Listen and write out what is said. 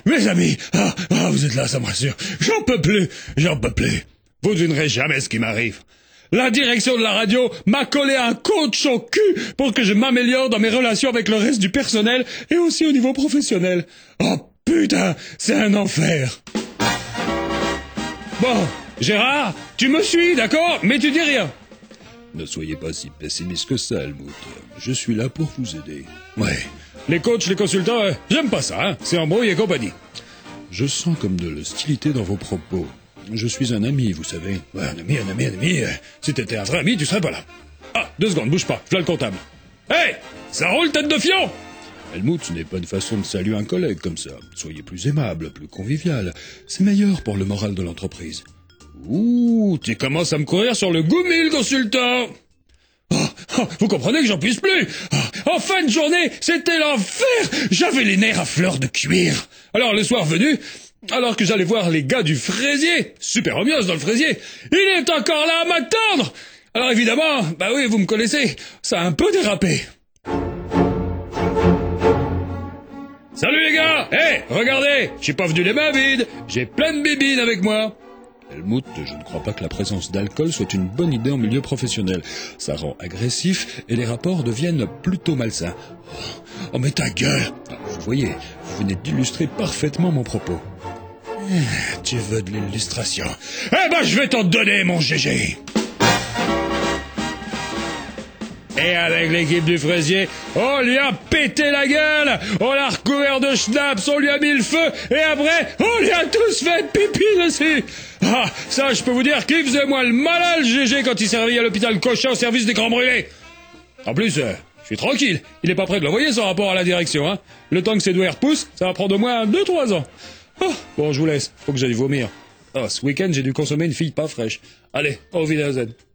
Mes amis, vous êtes là, ça me rassure. J'en peux plus. Vous devinerez jamais ce qui m'arrive. La direction de la radio m'a collé un coach au cul pour que je m'améliore dans mes relations avec le reste du personnel et aussi au niveau professionnel. Oh putain, c'est un enfer. Bon, Gérard, tu me suis, d'accord? Mais tu dis rien. Ne soyez pas si pessimiste que ça, Helmut. Je suis là pour vous aider. Ouais, les coachs, les consultants, j'aime pas ça, hein. C'est embrouille et compagnie. Je sens comme de l'hostilité dans vos propos. Je suis un ami, vous savez. Ouais, un ami. Si t'étais un vrai ami, tu serais pas là. Ah, 2 secondes, bouge pas, voilà le comptable. Hey, ça roule, tête de fion! Helmut, ce n'est pas une façon de saluer un collègue comme ça. Soyez plus aimable, plus convivial. C'est meilleur pour le moral de l'entreprise. Ouh, tu commences à me courir sur le goumi, le consultant. Vous comprenez que j'en puisse plus. En fin de journée, c'était l'enfer. J'avais les nerfs à fleur de cuir. Alors, le soir venu, alors que j'allais voir les gars du fraisier, super ambiance dans le fraisier, il est encore là à m'attendre. Alors évidemment, bah oui, vous me connaissez, ça a un peu dérapé. Salut les gars! Hey, regardez, je suis pas venu les mains vides, j'ai plein de bibines avec moi. Helmut, je ne crois pas que la présence d'alcool soit une bonne idée en milieu professionnel. Ça rend agressif et les rapports deviennent plutôt malsains. Oh mais ta gueule! Vous voyez, vous venez d'illustrer parfaitement mon propos. Tu veux de l'illustration? Eh ben, je vais t'en donner, mon GG! Et avec l'équipe du fraisier, on lui a pété la gueule, on l'a recouvert de schnapps, on lui a mis le feu, et après, on lui a tous fait pipi dessus. Ça, je peux vous dire qu'il faisait moins le malin, le GG, quand il servait à l'hôpital Cochin au service des grands brûlés. En plus, je suis tranquille, il est pas prêt de l'envoyer son rapport à la direction, hein. Le temps que ses doigts repoussent, ça va prendre au moins 2-3 ans. Bon, je vous laisse, faut que j'aille vomir. Ce week-end, j'ai dû consommer une fille pas fraîche. Allez, au Wiedersehen.